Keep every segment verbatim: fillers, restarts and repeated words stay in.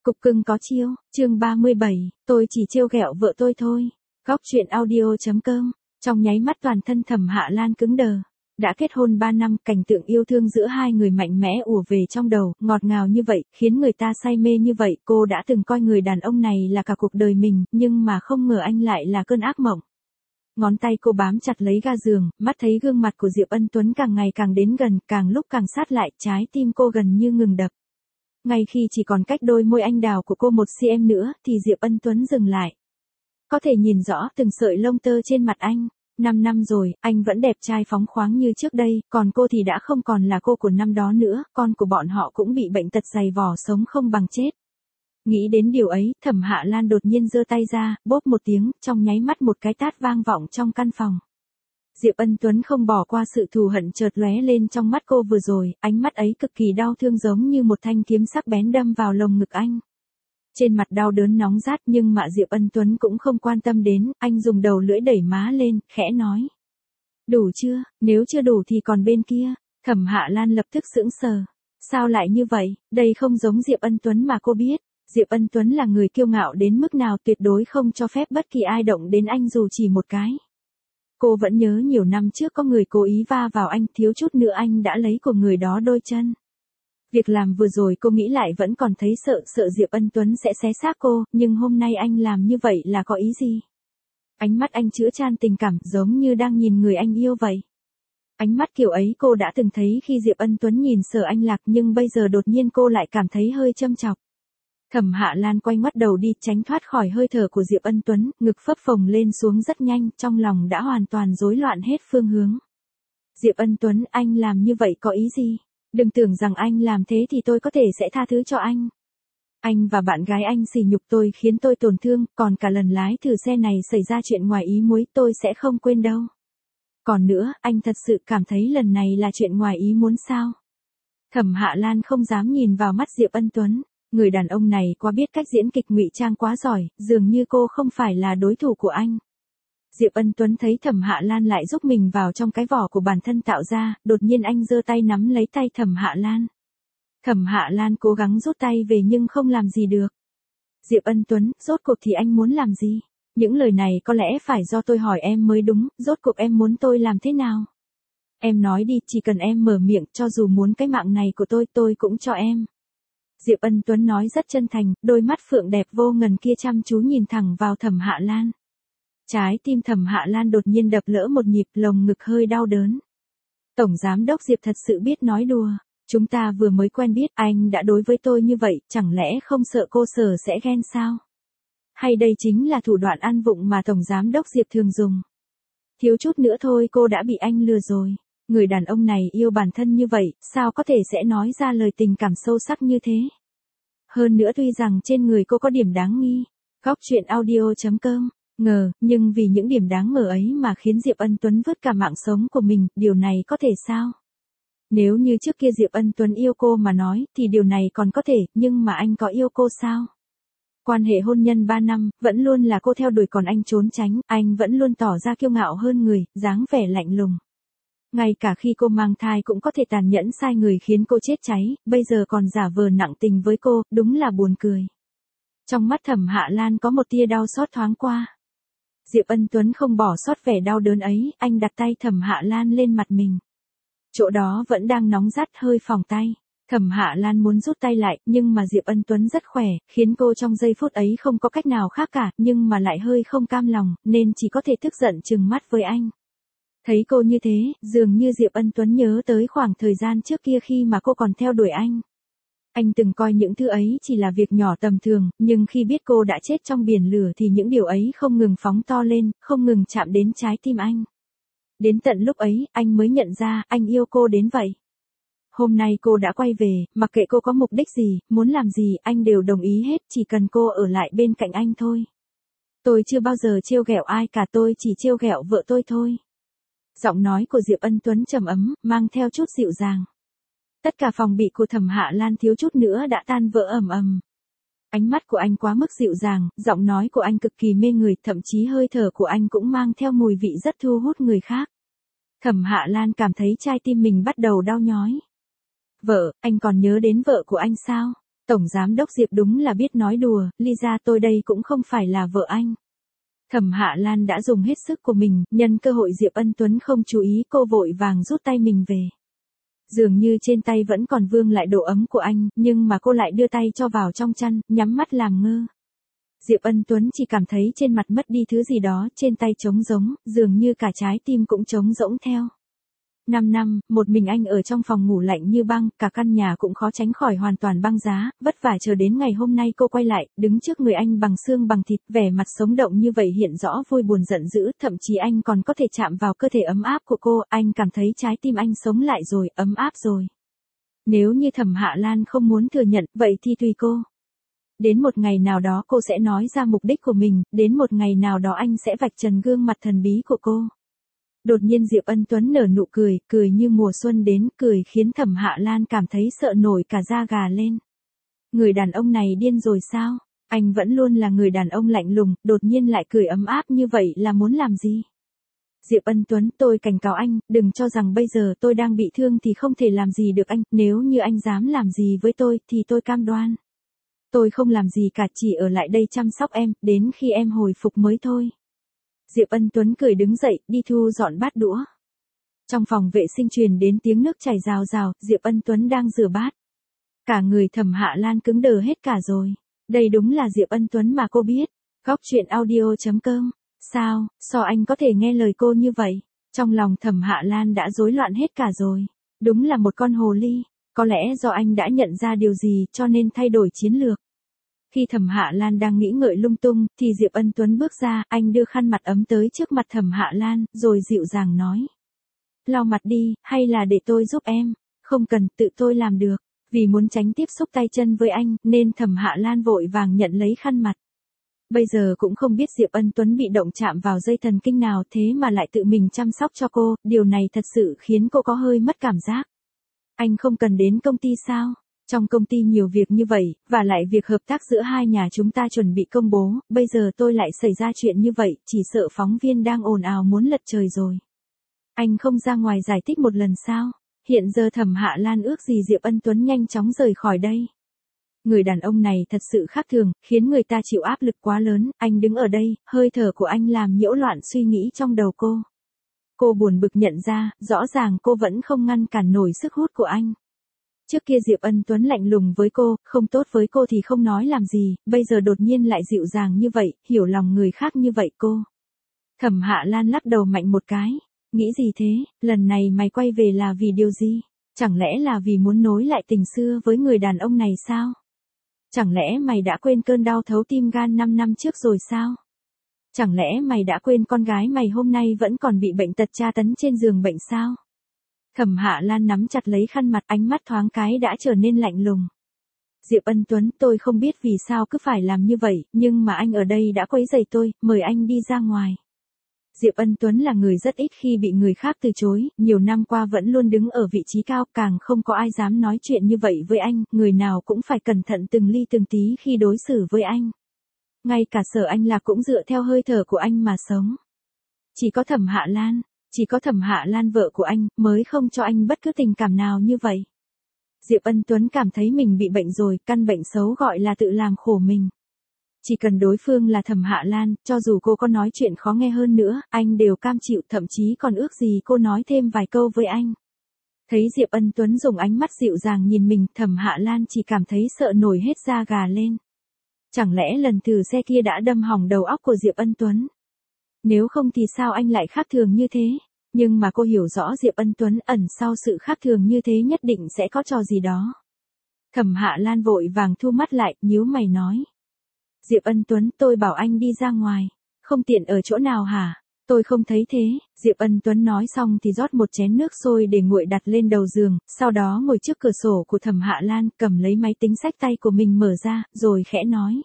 Cục cưng có chiêu, chương ba mươi bảy, tôi chỉ trêu ghẹo vợ tôi thôi. Góc truyện audio chấm com, trong nháy mắt toàn thân Thẩm Hạ Lan cứng đờ. Đã kết hôn ba năm, cảnh tượng yêu thương giữa hai người mạnh mẽ ùa về trong đầu, ngọt ngào như vậy, khiến người ta say mê như vậy. Cô đã từng coi người đàn ông này là cả cuộc đời mình, nhưng mà không ngờ anh lại là cơn ác mộng. Ngón tay cô bám chặt lấy ga giường, mắt thấy gương mặt của Diệp Ân Tuấn càng ngày càng đến gần, càng lúc càng sát lại, trái tim cô gần như ngừng đập. Ngay khi chỉ còn cách đôi môi anh đào của cô một xăng-ti-mét nữa, thì Diệp Ân Tuấn dừng lại. Có thể nhìn rõ từng sợi lông tơ trên mặt anh. Năm năm rồi, anh vẫn đẹp trai phóng khoáng như trước đây, còn cô thì đã không còn là cô của năm đó nữa, con của bọn họ cũng bị bệnh tật dày vò sống không bằng chết. Nghĩ đến điều ấy, Thẩm Hạ Lan đột nhiên giơ tay ra, bốp một tiếng, trong nháy mắt một cái tát vang vọng trong căn phòng. Diệp Ân Tuấn không bỏ qua sự thù hận chợt lóe lên trong mắt cô vừa rồi, ánh mắt ấy cực kỳ đau thương giống như một thanh kiếm sắc bén đâm vào lồng ngực anh. Trên mặt đau đớn nóng rát nhưng mà Diệp Ân Tuấn cũng không quan tâm đến, anh dùng đầu lưỡi đẩy má lên, khẽ nói. Đủ chưa, nếu chưa đủ thì còn bên kia. Thẩm Hạ Lan lập tức sững sờ. Sao lại như vậy, đây không giống Diệp Ân Tuấn mà cô biết. Diệp Ân Tuấn là người kiêu ngạo đến mức nào, tuyệt đối không cho phép bất kỳ ai động đến anh dù chỉ một cái. Cô vẫn nhớ nhiều năm trước có người cố ý va vào anh, thiếu chút nữa anh đã lấy của người đó đôi chân. Việc làm vừa rồi cô nghĩ lại vẫn còn thấy sợ, sợ Diệp Ân Tuấn sẽ xé xác cô, nhưng hôm nay anh làm như vậy là có ý gì? Ánh mắt anh chứa chan tình cảm, giống như đang nhìn người anh yêu vậy. Ánh mắt kiểu ấy cô đã từng thấy khi Diệp Ân Tuấn nhìn Sở Anh Lạc, nhưng bây giờ đột nhiên cô lại cảm thấy hơi châm chọc. Thẩm Hạ Lan quay ngoắt đầu đi, tránh thoát khỏi hơi thở của Diệp Ân Tuấn, ngực phập phồng lên xuống rất nhanh, trong lòng đã hoàn toàn rối loạn hết phương hướng. Diệp Ân Tuấn, anh làm như vậy có ý gì? Đừng tưởng rằng anh làm thế thì tôi có thể sẽ tha thứ cho anh. Anh và bạn gái anh sỉ nhục tôi khiến tôi tổn thương, còn cả lần lái thử xe này xảy ra chuyện ngoài ý muốn tôi sẽ không quên đâu. Còn nữa, anh thật sự cảm thấy lần này là chuyện ngoài ý muốn sao? Thẩm Hạ Lan không dám nhìn vào mắt Diệp Ân Tuấn. Người đàn ông này quá biết cách diễn kịch ngụy trang quá giỏi, dường như cô không phải là đối thủ của anh. Diệp Ân Tuấn thấy Thẩm Hạ Lan lại giúp mình vào trong cái vỏ của bản thân tạo ra, đột nhiên anh giơ tay nắm lấy tay Thẩm Hạ Lan. Thẩm Hạ Lan cố gắng rút tay về nhưng không làm gì được. Diệp Ân Tuấn, rốt cuộc thì anh muốn làm gì? Những lời này có lẽ phải do tôi hỏi em mới đúng, rốt cuộc em muốn tôi làm thế nào? Em nói đi, chỉ cần em mở miệng, cho dù muốn cái mạng này của tôi, tôi cũng cho em. Diệp Ân Tuấn nói rất chân thành, đôi mắt phượng đẹp vô ngần kia chăm chú nhìn thẳng vào Thẩm Hạ Lan. Trái tim Thẩm Hạ Lan đột nhiên đập lỡ một nhịp, lồng ngực hơi đau đớn. Tổng giám đốc Diệp thật sự biết nói đùa. Chúng ta vừa mới quen biết, anh đã đối với tôi như vậy, chẳng lẽ không sợ cô Sở sẽ ghen sao? Hay đây chính là thủ đoạn ăn vụng mà Tổng giám đốc Diệp thường dùng? Thiếu chút nữa thôi cô đã bị anh lừa rồi. Người đàn ông này yêu bản thân như vậy, sao có thể sẽ nói ra lời tình cảm sâu sắc như thế? Hơn nữa tuy rằng trên người cô có điểm đáng nghi. Góc truyện audio chấm com, ngờ, nhưng vì những điểm đáng ngờ ấy mà khiến Diệp Ân Tuấn vứt cả mạng sống của mình, điều này có thể sao? Nếu như trước kia Diệp Ân Tuấn yêu cô mà nói, thì điều này còn có thể, nhưng mà anh có yêu cô sao? Quan hệ hôn nhân ba năm, vẫn luôn là cô theo đuổi còn anh trốn tránh, anh vẫn luôn tỏ ra kiêu ngạo hơn người, dáng vẻ lạnh lùng. Ngay cả khi cô mang thai cũng có thể tàn nhẫn sai người khiến cô chết cháy, bây giờ còn giả vờ nặng tình với cô, đúng là buồn cười. Trong mắt Thẩm Hạ Lan có một tia đau xót thoáng qua. Diệp Ân Tuấn không bỏ sót vẻ đau đớn ấy, anh đặt tay Thẩm Hạ Lan lên mặt mình. Chỗ đó vẫn đang nóng rát hơi phỏng tay. Thẩm Hạ Lan muốn rút tay lại, nhưng mà Diệp Ân Tuấn rất khỏe, khiến cô trong giây phút ấy không có cách nào khác cả, nhưng mà lại hơi không cam lòng, nên chỉ có thể tức giận trừng mắt với anh. Thấy cô như thế, dường như Diệp Ân Tuấn nhớ tới khoảng thời gian trước kia khi mà cô còn theo đuổi anh. Anh từng coi những thứ ấy chỉ là việc nhỏ tầm thường, nhưng khi biết cô đã chết trong biển lửa thì những điều ấy không ngừng phóng to lên, không ngừng chạm đến trái tim anh. Đến tận lúc ấy, anh mới nhận ra, anh yêu cô đến vậy. Hôm nay cô đã quay về, mặc kệ cô có mục đích gì, muốn làm gì, anh đều đồng ý hết, chỉ cần cô ở lại bên cạnh anh thôi. Tôi chưa bao giờ trêu ghẹo ai cả, tôi chỉ trêu ghẹo vợ tôi thôi. Giọng nói của Diệp Ân Tuấn trầm ấm, mang theo chút dịu dàng. Tất cả phòng bị của Thẩm Hạ Lan thiếu chút nữa đã tan vỡ ầm ầm. Ánh mắt của anh quá mức dịu dàng, giọng nói của anh cực kỳ mê người, thậm chí hơi thở của anh cũng mang theo mùi vị rất thu hút người khác. Thẩm Hạ Lan cảm thấy trái tim mình bắt đầu đau nhói. Vợ, anh còn nhớ đến vợ của anh sao? Tổng giám đốc Diệp đúng là biết nói đùa, Lisa tôi đây cũng không phải là vợ anh. Thẩm Hạ Lan đã dùng hết sức của mình, nhân cơ hội Diệp Ân Tuấn không chú ý cô vội vàng rút tay mình về. Dường như trên tay vẫn còn vương lại độ ấm của anh, nhưng mà cô lại đưa tay cho vào trong chăn, nhắm mắt làm ngơ. Diệp Ân Tuấn chỉ cảm thấy trên mặt mất đi thứ gì đó, trên tay trống rỗng, dường như cả trái tim cũng trống rỗng theo. Năm năm, một mình anh ở trong phòng ngủ lạnh như băng, cả căn nhà cũng khó tránh khỏi hoàn toàn băng giá, vất vả chờ đến ngày hôm nay cô quay lại, đứng trước người anh bằng xương bằng thịt, vẻ mặt sống động như vậy hiện rõ vui buồn giận dữ, thậm chí anh còn có thể chạm vào cơ thể ấm áp của cô, anh cảm thấy trái tim anh sống lại rồi, ấm áp rồi. Nếu như Thẩm Hạ Lan không muốn thừa nhận, vậy thì tùy cô. Đến một ngày nào đó cô sẽ nói ra mục đích của mình, đến một ngày nào đó anh sẽ vạch trần gương mặt thần bí của cô. Đột nhiên Diệp Ân Tuấn nở nụ cười, cười như mùa xuân đến, cười khiến Thẩm Hạ Lan cảm thấy sợ nổi cả da gà lên. Người đàn ông này điên rồi sao? Anh vẫn luôn là người đàn ông lạnh lùng, đột nhiên lại cười ấm áp như vậy là muốn làm gì? Diệp Ân Tuấn, tôi cảnh cáo anh, đừng cho rằng bây giờ tôi đang bị thương thì không thể làm gì được anh, nếu như anh dám làm gì với tôi thì tôi cam đoan. Tôi không làm gì cả, chỉ ở lại đây chăm sóc em, đến khi em hồi phục mới thôi. Diệp Ân Tuấn cười đứng dậy, đi thu dọn bát đũa. Trong phòng vệ sinh truyền đến tiếng nước chảy rào rào, Diệp Ân Tuấn đang rửa bát. Cả người Thẩm Hạ Lan cứng đờ hết cả rồi. Đây đúng là Diệp Ân Tuấn mà cô biết. Góc truyện audio chấm com. Sao, sao anh có thể nghe lời cô như vậy? Trong lòng Thẩm Hạ Lan đã rối loạn hết cả rồi. Đúng là một con hồ ly. Có lẽ do anh đã nhận ra điều gì cho nên thay đổi chiến lược. Khi Thẩm Hạ Lan đang nghĩ ngợi lung tung, thì Diệp Ân Tuấn bước ra, anh đưa khăn mặt ấm tới trước mặt Thẩm Hạ Lan, rồi dịu dàng nói. Lau mặt đi, hay là để tôi giúp em? Không cần, tự tôi làm được. Vì muốn tránh tiếp xúc tay chân với anh, nên Thẩm Hạ Lan vội vàng nhận lấy khăn mặt. Bây giờ cũng không biết Diệp Ân Tuấn bị động chạm vào dây thần kinh nào thế mà lại tự mình chăm sóc cho cô, điều này thật sự khiến cô có hơi mất cảm giác. Anh không cần đến công ty sao? Trong công ty nhiều việc như vậy, và lại việc hợp tác giữa hai nhà chúng ta chuẩn bị công bố, bây giờ tôi lại xảy ra chuyện như vậy, chỉ sợ phóng viên đang ồn ào muốn lật trời rồi. Anh không ra ngoài giải thích một lần sao? Hiện giờ Thẩm Hạ Lan ước gì Diệp Ân Tuấn nhanh chóng rời khỏi đây. Người đàn ông này thật sự khác thường, khiến người ta chịu áp lực quá lớn, anh đứng ở đây, hơi thở của anh làm nhiễu loạn suy nghĩ trong đầu cô. Cô buồn bực nhận ra, rõ ràng cô vẫn không ngăn cản nổi sức hút của anh. Trước kia Diệp Ân Tuấn lạnh lùng với cô, không tốt với cô thì không nói làm gì, bây giờ đột nhiên lại dịu dàng như vậy, hiểu lòng người khác như vậy cô. Thẩm Hạ Lan lắc đầu mạnh một cái, nghĩ gì thế, lần này mày quay về là vì điều gì? Chẳng lẽ là vì muốn nối lại tình xưa với người đàn ông này sao? Chẳng lẽ mày đã quên cơn đau thấu tim gan năm năm trước rồi sao? Chẳng lẽ mày đã quên con gái mày hôm nay vẫn còn bị bệnh tật tra tấn trên giường bệnh sao? Thẩm Hạ Lan nắm chặt lấy khăn mặt, ánh mắt thoáng cái đã trở nên lạnh lùng. Diệp Ân Tuấn, tôi không biết vì sao cứ phải làm như vậy, nhưng mà anh ở đây đã quấy rầy tôi, mời anh đi ra ngoài. Diệp Ân Tuấn là người rất ít khi bị người khác từ chối, nhiều năm qua vẫn luôn đứng ở vị trí cao, càng không có ai dám nói chuyện như vậy với anh, người nào cũng phải cẩn thận từng ly từng tí khi đối xử với anh. Ngay cả Sở Anh Lạc cũng dựa theo hơi thở của anh mà sống. Chỉ có Thẩm Hạ Lan, chỉ có Thẩm Hạ Lan vợ của anh, mới không cho anh bất cứ tình cảm nào như vậy. Diệp Ân Tuấn cảm thấy mình bị bệnh rồi, căn bệnh xấu gọi là tự làm khổ mình. Chỉ cần đối phương là Thẩm Hạ Lan, cho dù cô có nói chuyện khó nghe hơn nữa, anh đều cam chịu, thậm chí còn ước gì cô nói thêm vài câu với anh. Thấy Diệp Ân Tuấn dùng ánh mắt dịu dàng nhìn mình, Thẩm Hạ Lan chỉ cảm thấy sợ nổi hết da gà lên. Chẳng lẽ lần thử xe kia đã đâm hỏng đầu óc của Diệp Ân Tuấn? Nếu không thì sao anh lại khác thường như thế? Nhưng mà cô hiểu rõ Diệp Ân Tuấn ẩn sau sự khác thường như thế nhất định sẽ có trò gì đó. Thẩm Hạ Lan vội vàng thu mắt lại, nhíu mày nói. Diệp Ân Tuấn, tôi bảo anh đi ra ngoài. Không tiện ở chỗ nào hả? Tôi không thấy thế. Diệp Ân Tuấn nói xong thì rót một chén nước sôi để nguội đặt lên đầu giường, sau đó ngồi trước cửa sổ của Thẩm Hạ Lan, cầm lấy máy tính xách tay của mình mở ra, rồi khẽ nói.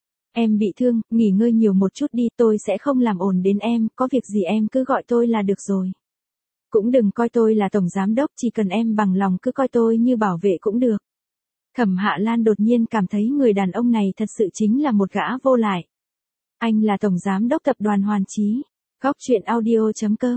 Em bị thương, nghỉ ngơi nhiều một chút đi, tôi sẽ không làm ồn đến em, có việc gì em cứ gọi tôi là được rồi. Cũng đừng coi tôi là tổng giám đốc, chỉ cần em bằng lòng cứ coi tôi như bảo vệ cũng được. Thẩm Hạ Lan đột nhiên cảm thấy người đàn ông này thật sự chính là một gã vô lại. Anh là tổng giám đốc tập đoàn Hoàn Chí. Góc truyện audio chấm com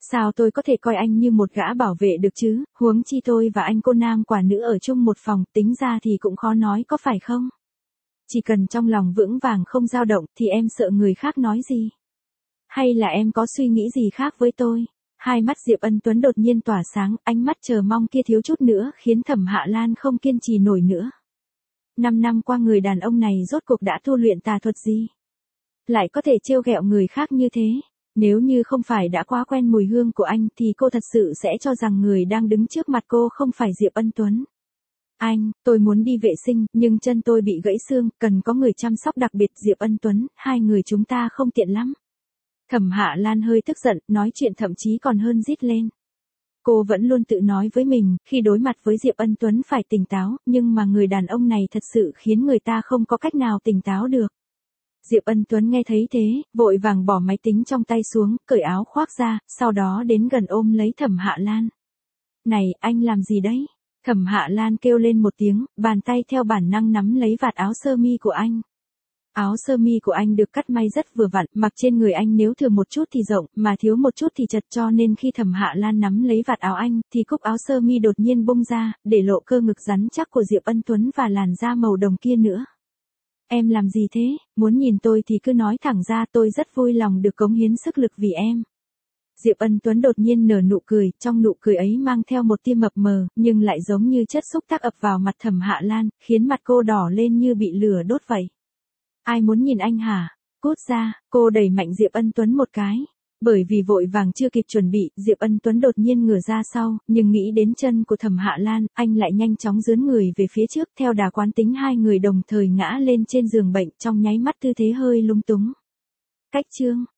Sao tôi có thể coi anh như một gã bảo vệ được chứ, huống chi tôi và anh cô nam quả nữ ở chung một phòng, tính ra thì cũng khó nói có phải không? Chỉ cần trong lòng vững vàng không dao động thì em sợ người khác nói gì? Hay là em có suy nghĩ gì khác với tôi? Hai mắt Diệp Ân Tuấn đột nhiên tỏa sáng, ánh mắt chờ mong kia thiếu chút nữa khiến Thẩm Hạ Lan không kiên trì nổi nữa. Năm năm qua người đàn ông này rốt cuộc đã tu luyện tà thuật gì? Lại có thể trêu ghẹo người khác như thế? Nếu như không phải đã quá quen mùi hương của anh thì cô thật sự sẽ cho rằng người đang đứng trước mặt cô không phải Diệp Ân Tuấn. Anh, tôi muốn đi vệ sinh, nhưng chân tôi bị gãy xương, cần có người chăm sóc đặc biệt. Diệp Ân Tuấn, hai người chúng ta không tiện lắm. Thẩm Hạ Lan hơi tức giận, nói chuyện thậm chí còn hơn rít lên. Cô vẫn luôn tự nói với mình, khi đối mặt với Diệp Ân Tuấn phải tỉnh táo, nhưng mà người đàn ông này thật sự khiến người ta không có cách nào tỉnh táo được. Diệp Ân Tuấn nghe thấy thế, vội vàng bỏ máy tính trong tay xuống, cởi áo khoác ra, sau đó đến gần ôm lấy Thẩm Hạ Lan. Này, anh làm gì đấy? Thẩm Hạ Lan kêu lên một tiếng, bàn tay theo bản năng nắm lấy vạt áo sơ mi của anh. Áo sơ mi của anh được cắt may rất vừa vặn, mặc trên người anh nếu thừa một chút thì rộng, mà thiếu một chút thì chật, cho nên khi Thẩm Hạ Lan nắm lấy vạt áo anh, thì cúc áo sơ mi đột nhiên bung ra, để lộ cơ ngực rắn chắc của Diệp Ân Tuấn và làn da màu đồng kia nữa. Em làm gì thế? Muốn nhìn tôi thì cứ nói thẳng ra, tôi rất vui lòng được cống hiến sức lực vì em. Diệp Ân Tuấn đột nhiên nở nụ cười, trong nụ cười ấy mang theo một tia mập mờ, nhưng lại giống như chất xúc tác ập vào mặt Thẩm Hạ Lan, khiến mặt cô đỏ lên như bị lửa đốt vậy. Ai muốn nhìn anh hả? Cút ra, cô đẩy mạnh Diệp Ân Tuấn một cái. Bởi vì vội vàng chưa kịp chuẩn bị, Diệp Ân Tuấn đột nhiên ngửa ra sau, nhưng nghĩ đến chân của Thẩm Hạ Lan, anh lại nhanh chóng dướn người về phía trước, theo đà quán tính hai người đồng thời ngã lên trên giường bệnh, trong nháy mắt tư thế hơi lung túng. Cách chương